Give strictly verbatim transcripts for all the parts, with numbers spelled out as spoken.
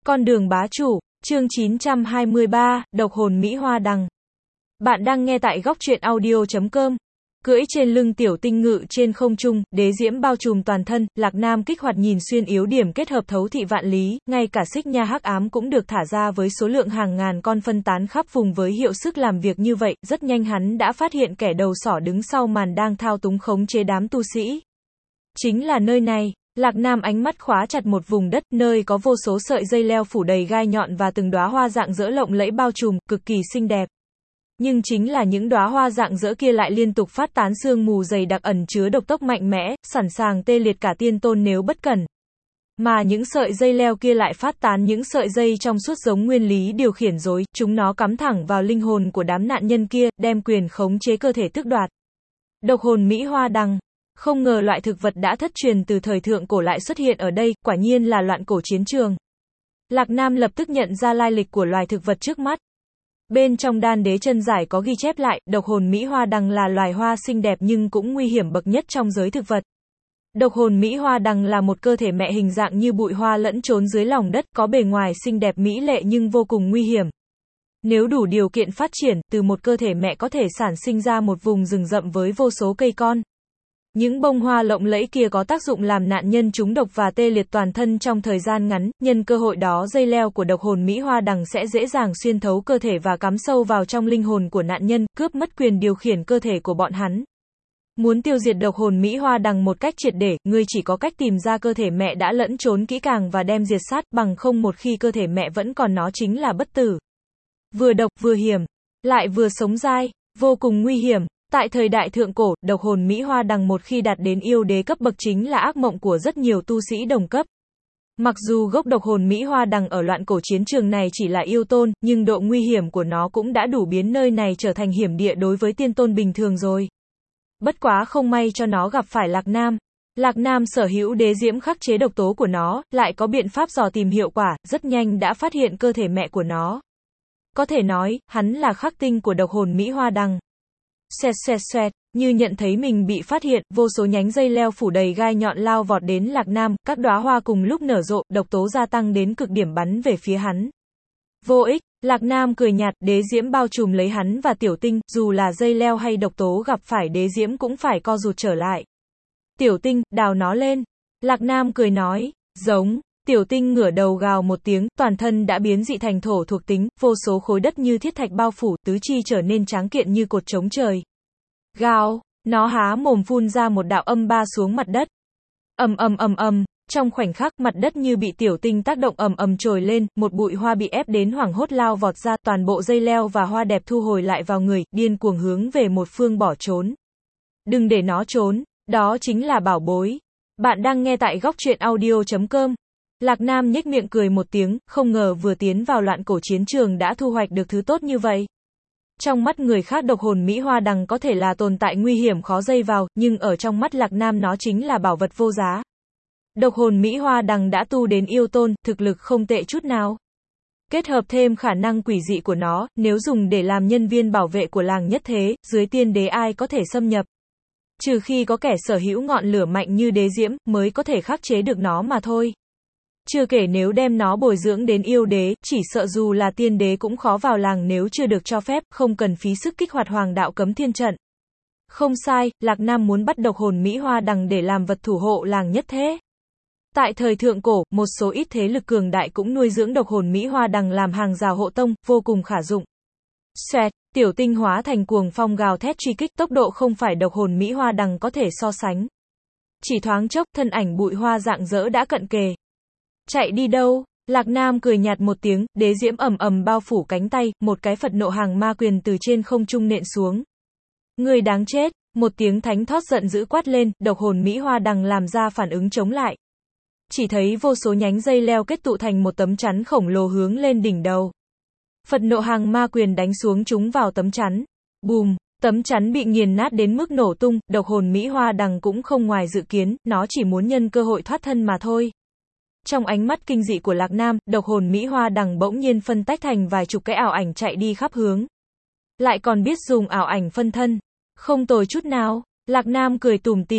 Con đường bá chủ, chương chín trăm hai mươi ba, độc hồn Mỹ Hoa Đằng. Bạn đang nghe tại góc truyện audio chấm com. Cưỡi trên lưng tiểu tinh ngự trên không trung, đế diễm bao trùm toàn thân, Lạc Nam kích hoạt nhìn xuyên yếu điểm kết hợp thấu thị vạn lý, ngay cả xích nha hắc ám cũng được thả ra với số lượng hàng ngàn con phân tán khắp vùng với hiệu sức làm việc như vậy, rất nhanh hắn đã phát hiện kẻ đầu sỏ đứng sau màn đang thao túng khống chế đám tu sĩ. Chính là nơi này. Lạc Nam ánh mắt khóa chặt một vùng đất, nơi có vô số sợi dây leo phủ đầy gai nhọn và từng đóa hoa rạng rỡ lộng lẫy bao trùm, cực kỳ xinh đẹp. Nhưng chính là những đóa hoa rạng rỡ kia lại liên tục phát tán sương mù dày đặc ẩn chứa độc tốc mạnh mẽ, sẵn sàng tê liệt cả tiên tôn nếu bất cẩn. Mà những sợi dây leo kia lại phát tán những sợi dây trong suốt giống nguyên lý điều khiển rối, chúng nó cắm thẳng vào linh hồn của đám nạn nhân kia, đem quyền khống chế cơ thể tước đoạt. Độc hồn Mỹ Hoa Đằng. Không ngờ loại thực vật đã thất truyền từ thời thượng cổ lại xuất hiện ở đây, quả nhiên là loạn cổ chiến trường. Lạc Nam lập tức nhận ra lai lịch của loài thực vật trước mắt. Bên trong đan đế chân giải có ghi chép lại, độc hồn Mỹ Hoa Đằng là loài hoa xinh đẹp nhưng cũng nguy hiểm bậc nhất trong giới thực vật. Độc hồn Mỹ Hoa Đằng là một cơ thể mẹ hình dạng như bụi hoa lẫn trốn dưới lòng đất, có bề ngoài xinh đẹp mỹ lệ nhưng vô cùng nguy hiểm. Nếu đủ điều kiện phát triển, từ một cơ thể mẹ có thể sản sinh ra một vùng rừng rậm với vô số cây con. Những bông hoa lộng lẫy kia có tác dụng làm nạn nhân trúng độc và tê liệt toàn thân trong thời gian ngắn, nhân cơ hội đó dây leo của độc hồn Mỹ Hoa Đằng sẽ dễ dàng xuyên thấu cơ thể và cắm sâu vào trong linh hồn của nạn nhân, cướp mất quyền điều khiển cơ thể của bọn hắn. Muốn tiêu diệt độc hồn Mỹ Hoa Đằng một cách triệt để, ngươi chỉ có cách tìm ra cơ thể mẹ đã lẫn trốn kỹ càng và đem diệt sát, bằng không một khi cơ thể mẹ vẫn còn nó chính là bất tử. Vừa độc vừa hiểm, lại vừa sống dai, vô cùng nguy hiểm. Tại thời đại thượng cổ, độc hồn Mỹ Hoa Đằng một khi đạt đến yêu đế cấp bậc chính là ác mộng của rất nhiều tu sĩ đồng cấp. Mặc dù gốc độc hồn Mỹ Hoa Đằng ở loạn cổ chiến trường này chỉ là yêu tôn, nhưng độ nguy hiểm của nó cũng đã đủ biến nơi này trở thành hiểm địa đối với tiên tôn bình thường rồi. Bất quá không may cho nó gặp phải Lạc Nam. Lạc Nam sở hữu đế diễm khắc chế độc tố của nó, lại có biện pháp dò tìm hiệu quả, rất nhanh đã phát hiện cơ thể mẹ của nó. Có thể nói, hắn là khắc tinh của độc hồn Mỹ Hoa Đằng. Xoẹt xoẹt xoẹt, như nhận thấy mình bị phát hiện, vô số nhánh dây leo phủ đầy gai nhọn lao vọt đến Lạc Nam, các đóa hoa cùng lúc nở rộ, độc tố gia tăng đến cực điểm bắn về phía hắn. Vô ích, Lạc Nam cười nhạt, đế diễm bao trùm lấy hắn và tiểu tinh, dù là dây leo hay độc tố gặp phải đế diễm cũng phải co rụt trở lại. Tiểu tinh, đào nó lên. Lạc Nam cười nói, giống. Tiểu tinh ngửa đầu gào một tiếng, toàn thân đã biến dị thành thổ thuộc tính, vô số khối đất như thiết thạch bao phủ, tứ chi trở nên tráng kiện như cột trống trời. Gào, nó há mồm phun ra một đạo âm ba xuống mặt đất. Ầm ầm ầm ầm, trong khoảnh khắc, mặt đất như bị tiểu tinh tác động ầm ầm trồi lên, một bụi hoa bị ép đến hoảng hốt lao vọt ra, toàn bộ dây leo và hoa đẹp thu hồi lại vào người, điên cuồng hướng về một phương bỏ trốn. Đừng để nó trốn, đó chính là bảo bối. Bạn đang nghe tại góc truyện audio chấm com. Lạc Nam nhếch miệng cười một tiếng, không ngờ vừa tiến vào loạn cổ chiến trường đã thu hoạch được thứ tốt như vậy. Trong mắt người khác độc hồn Mỹ Hoa Đằng có thể là tồn tại nguy hiểm khó dây vào, nhưng ở trong mắt Lạc Nam nó chính là bảo vật vô giá. Độc hồn Mỹ Hoa Đằng đã tu đến yêu tôn, thực lực không tệ chút nào. Kết hợp thêm khả năng quỷ dị của nó, nếu dùng để làm nhân viên bảo vệ của làng nhất thế, dưới tiên đế ai có thể xâm nhập. Trừ khi có kẻ sở hữu ngọn lửa mạnh như đế diễm, mới có thể khắc chế được nó mà thôi. Chưa kể nếu đem nó bồi dưỡng đến yêu đế, chỉ sợ dù là tiên đế cũng khó vào làng nếu chưa được cho phép, không cần phí sức kích hoạt hoàng đạo cấm thiên trận. Không sai, Lạc Nam muốn bắt độc hồn Mỹ Hoa Đằng để làm vật thủ hộ làng nhất thế. Tại thời thượng cổ, một số ít thế lực cường đại cũng nuôi dưỡng độc hồn Mỹ Hoa Đằng làm hàng rào hộ tông, vô cùng khả dụng. Xoẹt, tiểu tinh hóa thành cuồng phong gào thét truy kích, tốc độ không phải độc hồn Mỹ Hoa Đằng có thể so sánh. Chỉ thoáng chốc, thân ảnh bụi hoa rạng rỡ đã cận kề. Chạy đi đâu? Lạc Nam cười nhạt một tiếng, đế diễm ầm ầm bao phủ cánh tay, một cái Phật nộ hàng ma quyền từ trên không trung nện xuống. Người đáng chết, một tiếng thánh thót giận dữ quát lên, độc hồn Mỹ Hoa Đằng làm ra phản ứng chống lại. Chỉ thấy vô số nhánh dây leo kết tụ thành một tấm chắn khổng lồ hướng lên đỉnh đầu. Phật nộ hàng ma quyền đánh xuống chúng vào tấm chắn. Bùm, tấm chắn bị nghiền nát đến mức nổ tung, độc hồn Mỹ Hoa Đằng cũng không ngoài dự kiến, nó chỉ muốn nhân cơ hội thoát thân mà thôi. Trong ánh mắt kinh dị của Lạc Nam, độc hồn Mỹ Hoa Đằng bỗng nhiên phân tách thành vài chục cái ảo ảnh chạy đi khắp hướng. Lại còn biết dùng ảo ảnh phân thân. Không tồi chút nào. Lạc Nam cười tủm tỉm.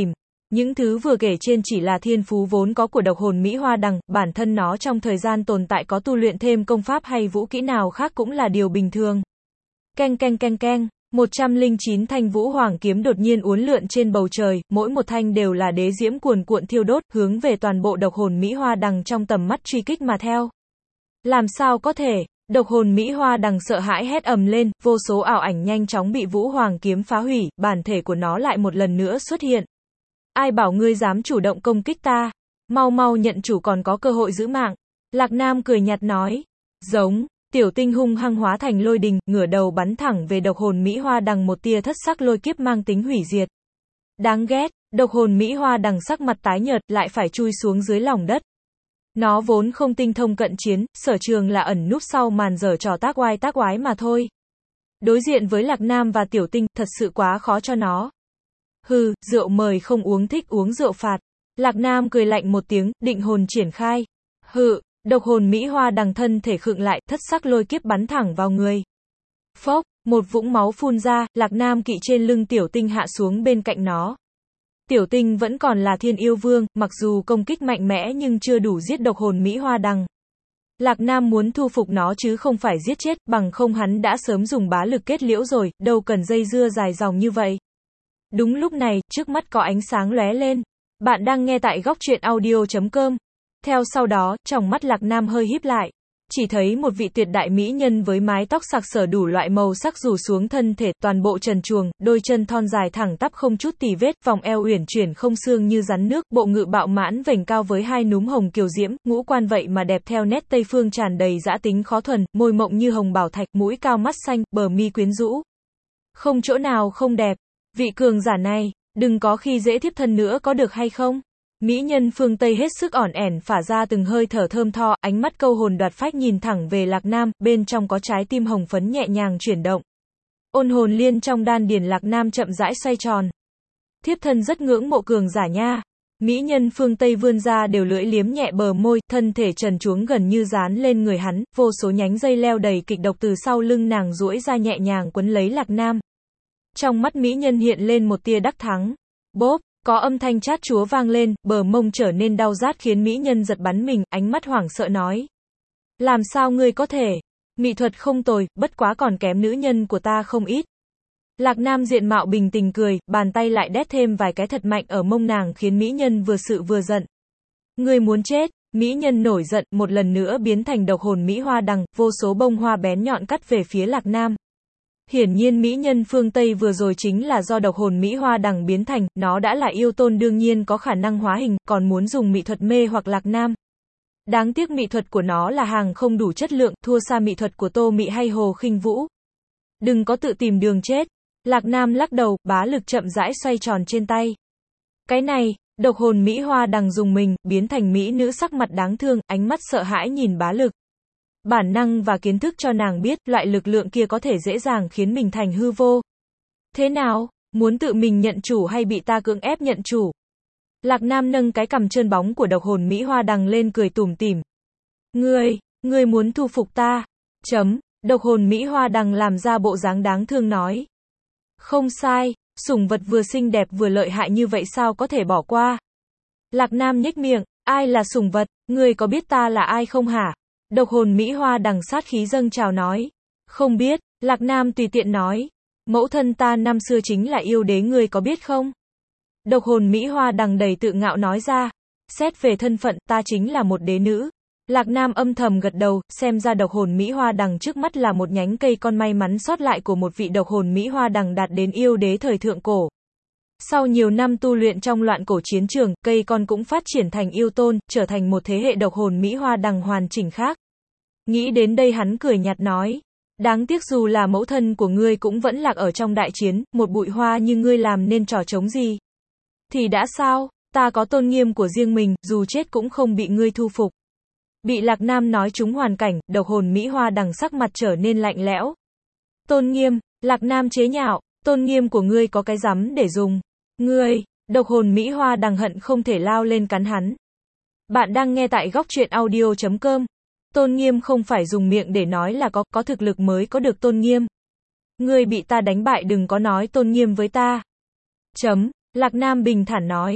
Những thứ vừa kể trên chỉ là thiên phú vốn có của độc hồn Mỹ Hoa Đằng, bản thân nó trong thời gian tồn tại có tu luyện thêm công pháp hay vũ kỹ nào khác cũng là điều bình thường. Keng keng keng keng, một trăm lẻ chín thanh vũ hoàng kiếm đột nhiên uốn lượn trên bầu trời, mỗi một thanh đều là đế diễm cuồn cuộn thiêu đốt, hướng về toàn bộ độc hồn Mỹ Hoa Đằng trong tầm mắt truy kích mà theo. Làm sao có thể? Độc hồn Mỹ Hoa Đằng sợ hãi hét ầm lên, vô số ảo ảnh nhanh chóng bị vũ hoàng kiếm phá hủy, bản thể của nó lại một lần nữa xuất hiện. Ai bảo ngươi dám chủ động công kích ta? Mau mau nhận chủ còn có cơ hội giữ mạng. Lạc Nam cười nhạt nói. Giống, tiểu tinh hung hăng hóa thành lôi đình, ngửa đầu bắn thẳng về độc hồn Mỹ Hoa Đằng một tia thất sắc lôi kiếp mang tính hủy diệt. Đáng ghét, độc hồn Mỹ Hoa Đằng sắc mặt tái nhợt lại phải chui xuống dưới lòng đất. Nó vốn không tinh thông cận chiến, sở trường là ẩn núp sau màn giở trò tác oai tác oái mà thôi. Đối diện với Lạc Nam và tiểu tinh, thật sự quá khó cho nó. Hừ, rượu mời không uống thích uống rượu phạt. Lạc Nam cười lạnh một tiếng, định hồn triển khai. Hừ, độc hồn Mỹ Hoa Đằng thân thể khựng lại, thất sắc lôi kiếp bắn thẳng vào người. Phốc, một vũng máu phun ra, Lạc Nam kỵ trên lưng tiểu tinh hạ xuống bên cạnh nó. Tiểu tinh vẫn còn là thiên yêu vương, mặc dù công kích mạnh mẽ nhưng chưa đủ giết độc hồn Mỹ Hoa Đằng. Lạc Nam muốn thu phục nó chứ không phải giết chết, bằng không hắn đã sớm dùng bá lực kết liễu rồi, đâu cần dây dưa dài dòng như vậy. Đúng lúc này, trước mắt có ánh sáng lóe lên. Bạn đang nghe tại góc truyện audio chấm com. Theo sau đó, tròng mắt Lạc Nam hơi híp lại. Chỉ thấy một vị tuyệt đại mỹ nhân với mái tóc sặc sỡ đủ loại màu sắc rủ xuống thân thể, toàn bộ trần truồng, đôi chân thon dài thẳng tắp không chút tì vết, vòng eo uyển chuyển không xương như rắn nước, bộ ngự bạo mãn vành cao với hai núm hồng kiều diễm, ngũ quan vậy mà đẹp theo nét Tây phương tràn đầy dã tính khó thuần, môi mộng như hồng bảo thạch, mũi cao mắt xanh, bờ mi quyến rũ. Không chỗ nào không đẹp. Vị cường giả này, đừng có khi dễ thiếp thân nữa có được hay không? Mỹ nhân phương Tây hết sức ỏn ẻn phả ra từng hơi thở thơm tho, ánh mắt câu hồn đoạt phách nhìn thẳng về Lạc Nam, bên trong có trái tim hồng phấn nhẹ nhàng chuyển động. Ôn hồn liên trong đan điền Lạc Nam chậm rãi xoay tròn. Thiếp thân rất ngưỡng mộ cường giả nha. Mỹ nhân phương Tây vươn ra đều lưỡi liếm nhẹ bờ môi, thân thể trần truống gần như dán lên người hắn, vô số nhánh dây leo đầy kịch độc từ sau lưng nàng duỗi ra nhẹ nhàng quấn lấy Lạc Nam. Trong mắt mỹ nhân hiện lên một tia đắc thắng. Bốp, có âm thanh chát chúa vang lên, bờ mông trở nên đau rát khiến mỹ nhân giật bắn mình, ánh mắt hoảng sợ nói. Làm sao ngươi có thể? Mỹ thuật không tồi, bất quá còn kém nữ nhân của ta không ít. Lạc Nam diện mạo bình tĩnh cười, bàn tay lại đét thêm vài cái thật mạnh ở mông nàng khiến mỹ nhân vừa sự vừa giận. Ngươi muốn chết? Mỹ nhân nổi giận, một lần nữa biến thành độc hồn Mỹ Hoa Đằng, vô số bông hoa bén nhọn cắt về phía Lạc Nam. Hiển nhiên mỹ nhân phương Tây vừa rồi chính là do độc hồn Mỹ Hoa Đằng biến thành, nó đã là yêu tôn đương nhiên có khả năng hóa hình, còn muốn dùng mỹ thuật mê hoặc Lạc Nam. Đáng tiếc mỹ thuật của nó là hàng không đủ chất lượng, thua xa mỹ thuật của Tô Mị hay Hồ Khinh Vũ. Đừng có tự tìm đường chết. Lạc Nam lắc đầu, bá lực chậm rãi xoay tròn trên tay. Cái này, độc hồn Mỹ Hoa Đằng dùng mình, biến thành mỹ nữ sắc mặt đáng thương, ánh mắt sợ hãi nhìn bá lực. Bản năng và kiến thức cho nàng biết, loại lực lượng kia có thể dễ dàng khiến mình thành hư vô. Thế nào, muốn tự mình nhận chủ hay bị ta cưỡng ép nhận chủ? Lạc Nam nâng cái cằm trơn bóng của độc hồn Mỹ Hoa Đằng lên cười tủm tỉm. Ngươi, ngươi muốn thu phục ta? Chấm, độc hồn Mỹ Hoa Đằng làm ra bộ dáng đáng thương nói. Không sai, sủng vật vừa xinh đẹp vừa lợi hại như vậy sao có thể bỏ qua? Lạc Nam nhếch miệng, ai là sủng vật, ngươi có biết ta là ai không hả? Độc hồn Mỹ Hoa Đằng sát khí dâng trào nói. Không biết, Lạc Nam tùy tiện nói. Mẫu thân ta năm xưa chính là yêu đế ngươi có biết không? Độc hồn Mỹ Hoa Đằng đầy tự ngạo nói ra. Xét về thân phận ta chính là một đế nữ. Lạc Nam âm thầm gật đầu, xem ra độc hồn Mỹ Hoa Đằng trước mắt là một nhánh cây con may mắn sót lại của một vị độc hồn Mỹ Hoa Đằng đạt đến yêu đế thời thượng cổ. Sau nhiều năm tu luyện trong loạn cổ chiến trường, cây con cũng phát triển thành yêu tôn, trở thành một thế hệ độc hồn Mỹ Hoa Đằng hoàn chỉnh khác. Nghĩ đến đây hắn cười nhạt nói. Đáng tiếc dù là mẫu thân của ngươi cũng vẫn lạc ở trong đại chiến, một bụi hoa như ngươi làm nên trò trống gì? Thì đã sao, ta có tôn nghiêm của riêng mình, dù chết cũng không bị ngươi thu phục. Bị Lạc Nam nói trúng hoàn cảnh, độc hồn Mỹ Hoa Đằng sắc mặt trở nên lạnh lẽo. Tôn nghiêm, Lạc Nam chế nhạo, tôn nghiêm của ngươi có cái rắm để dùng. Ngươi, độc hồn Mỹ Hoa Đằng hận không thể lao lên cắn hắn. Bạn đang nghe tại góc truyện audio chấm com. Tôn nghiêm không phải dùng miệng để nói là có, có thực lực mới có được tôn nghiêm. Ngươi bị ta đánh bại đừng có nói tôn nghiêm với ta. Chấm, Lạc Nam bình thản nói.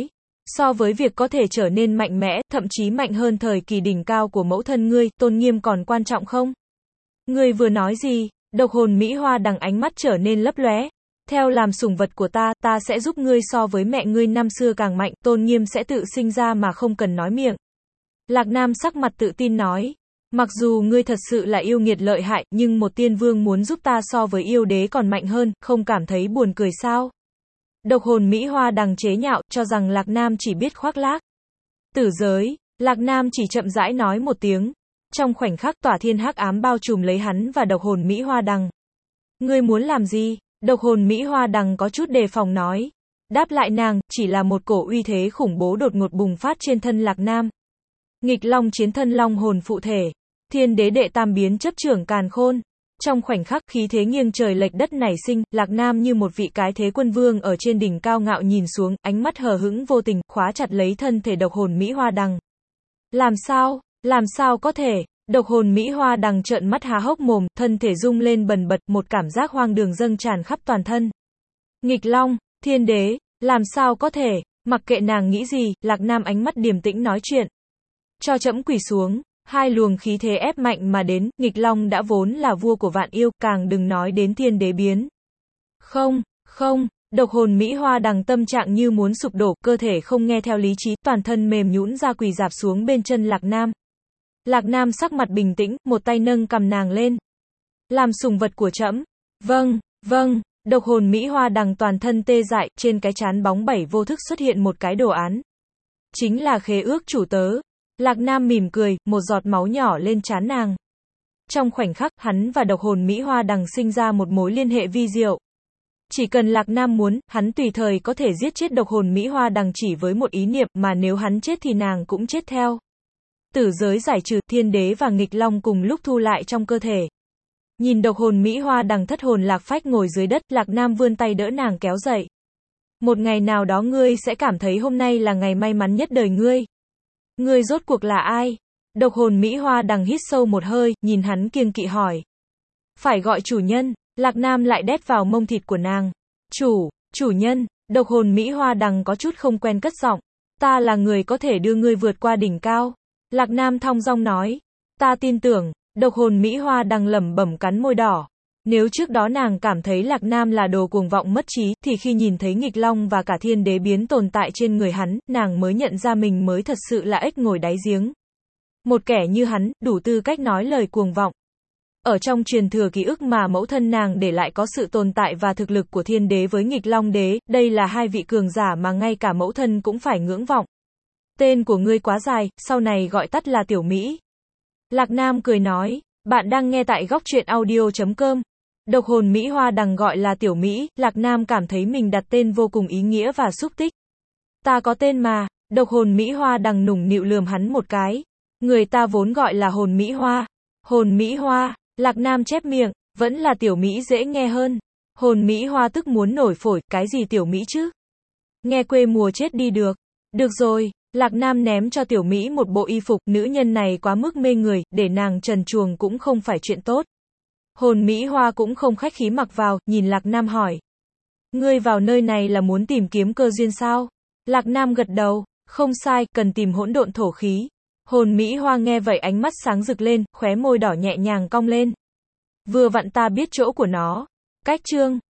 So với việc có thể trở nên mạnh mẽ, thậm chí mạnh hơn thời kỳ đỉnh cao của mẫu thân ngươi, tôn nghiêm còn quan trọng không? Ngươi vừa nói gì? Độc hồn Mỹ Hoa đằng ánh mắt trở nên lấp lóe. Theo làm sủng vật của ta, ta sẽ giúp ngươi so với mẹ ngươi năm xưa càng mạnh, tôn nghiêm sẽ tự sinh ra mà không cần nói miệng. Lạc Nam sắc mặt tự tin nói. Mặc dù ngươi thật sự là yêu nghiệt lợi hại, nhưng một tiên vương muốn giúp ta so với yêu đế còn mạnh hơn, không cảm thấy buồn cười sao? Độc hồn Mỹ Hoa đằng chế nhạo, cho rằng Lạc Nam chỉ biết khoác lác. Tử giới, Lạc Nam chỉ chậm rãi nói một tiếng. Trong khoảnh khắc tỏa thiên hắc ám bao trùm lấy hắn và độc hồn Mỹ Hoa đằng. Ngươi muốn làm gì? Độc hồn Mỹ Hoa đằng có chút đề phòng nói. Đáp lại nàng, chỉ là một cổ uy thế khủng bố đột ngột bùng phát trên thân Lạc Nam. Nghịch long chiến thân long hồn phụ thể. Thiên đế đệ tam biến chấp trưởng càn khôn. Trong khoảnh khắc khí thế nghiêng trời lệch đất nảy sinh, Lạc Nam như một vị cái thế quân vương ở trên đỉnh cao ngạo nhìn xuống, ánh mắt hờ hững vô tình, khóa chặt lấy thân thể độc hồn Mỹ Hoa đằng. Làm sao? Làm sao có thể? Độc hồn Mỹ Hoa đằng trợn mắt há hốc mồm, thân thể rung lên bần bật, một cảm giác hoang đường dâng tràn khắp toàn thân. Nghịch long, thiên đế, làm sao có thể? Mặc kệ nàng nghĩ gì, Lạc Nam ánh mắt điềm tĩnh nói chuyện. Cho trẫm quỳ xuống. Hai luồng khí thế ép mạnh mà đến, nghịch long đã vốn là vua của vạn yêu, càng đừng nói đến thiên đế biến. Không, không, độc hồn Mỹ Hoa đằng tâm trạng như muốn sụp đổ, cơ thể không nghe theo lý trí, toàn thân mềm nhũn ra quỳ rạp xuống bên chân Lạc Nam. Lạc Nam sắc mặt bình tĩnh, một tay nâng cầm nàng lên. Làm sủng vật của trẫm. Vâng, vâng, độc hồn Mỹ Hoa đằng toàn thân tê dại, trên cái trán bóng bẩy vô thức xuất hiện một cái đồ án. Chính là khế ước chủ tớ. Lạc Nam mỉm cười, một giọt máu nhỏ lên trán nàng. Trong khoảnh khắc, hắn và độc hồn Mỹ Hoa đằng sinh ra một mối liên hệ vi diệu. Chỉ cần Lạc Nam muốn, hắn tùy thời có thể giết chết độc hồn Mỹ Hoa đằng chỉ với một ý niệm, mà nếu hắn chết thì nàng cũng chết theo. Tử giới giải trừ, thiên đế và nghịch long cùng lúc thu lại trong cơ thể. Nhìn độc hồn Mỹ Hoa đằng thất hồn lạc phách ngồi dưới đất, Lạc Nam vươn tay đỡ nàng kéo dậy. Một ngày nào đó ngươi sẽ cảm thấy hôm nay là ngày may mắn nhất đời ngươi. Ngươi rốt cuộc là ai? Độc hồn Mỹ Hoa đằng hít sâu một hơi, nhìn hắn kiêng kỵ hỏi. Phải gọi chủ nhân. Lạc Nam lại đét vào mông thịt của nàng. Chủ, chủ nhân. Độc hồn Mỹ Hoa đằng có chút không quen cất giọng. Ta là người có thể đưa ngươi vượt qua đỉnh cao. Lạc Nam thong dong nói. Ta tin tưởng. Độc hồn Mỹ Hoa đằng lẩm bẩm cắn môi đỏ. Nếu trước đó nàng cảm thấy Lạc Nam là đồ cuồng vọng mất trí, thì khi nhìn thấy nghịch long và cả thiên đế biến tồn tại trên người hắn, nàng mới nhận ra mình mới thật sự là ếch ngồi đáy giếng. Một kẻ như hắn, đủ tư cách nói lời cuồng vọng. Ở trong truyền thừa ký ức mà mẫu thân nàng để lại có sự tồn tại và thực lực của thiên đế với nghịch long đế, đây là hai vị cường giả mà ngay cả mẫu thân cũng phải ngưỡng vọng. Tên của ngươi quá dài, sau này gọi tắt là Tiểu Mỹ. Lạc Nam cười nói, bạn đang nghe tại góc truyện audio chấm com. Độc hồn Mỹ Hoa đằng gọi là Tiểu Mỹ, Lạc Nam cảm thấy mình đặt tên vô cùng ý nghĩa và xúc tích. Ta có tên mà. Độc hồn Mỹ Hoa đằng nũng nịu lườm hắn một cái. Người ta vốn gọi là hồn Mỹ Hoa. Hồn Mỹ Hoa, Lạc Nam chép miệng, vẫn là Tiểu Mỹ dễ nghe hơn. Hồn Mỹ Hoa tức muốn nổi phổi, cái gì Tiểu Mỹ chứ? Nghe quê mùa chết đi được. Được rồi, Lạc Nam ném cho Tiểu Mỹ một bộ y phục, nữ nhân này quá mức mê người, để nàng trần truồng cũng không phải chuyện tốt. Hồn Mỹ Hoa cũng không khách khí mặc vào, nhìn Lạc Nam hỏi. Ngươi vào nơi này là muốn tìm kiếm cơ duyên sao? Lạc Nam gật đầu, không sai, cần tìm hỗn độn thổ khí. Hồn Mỹ Hoa nghe vậy ánh mắt sáng rực lên, khóe môi đỏ nhẹ nhàng cong lên. Vừa vặn ta biết chỗ của nó. Cách chương.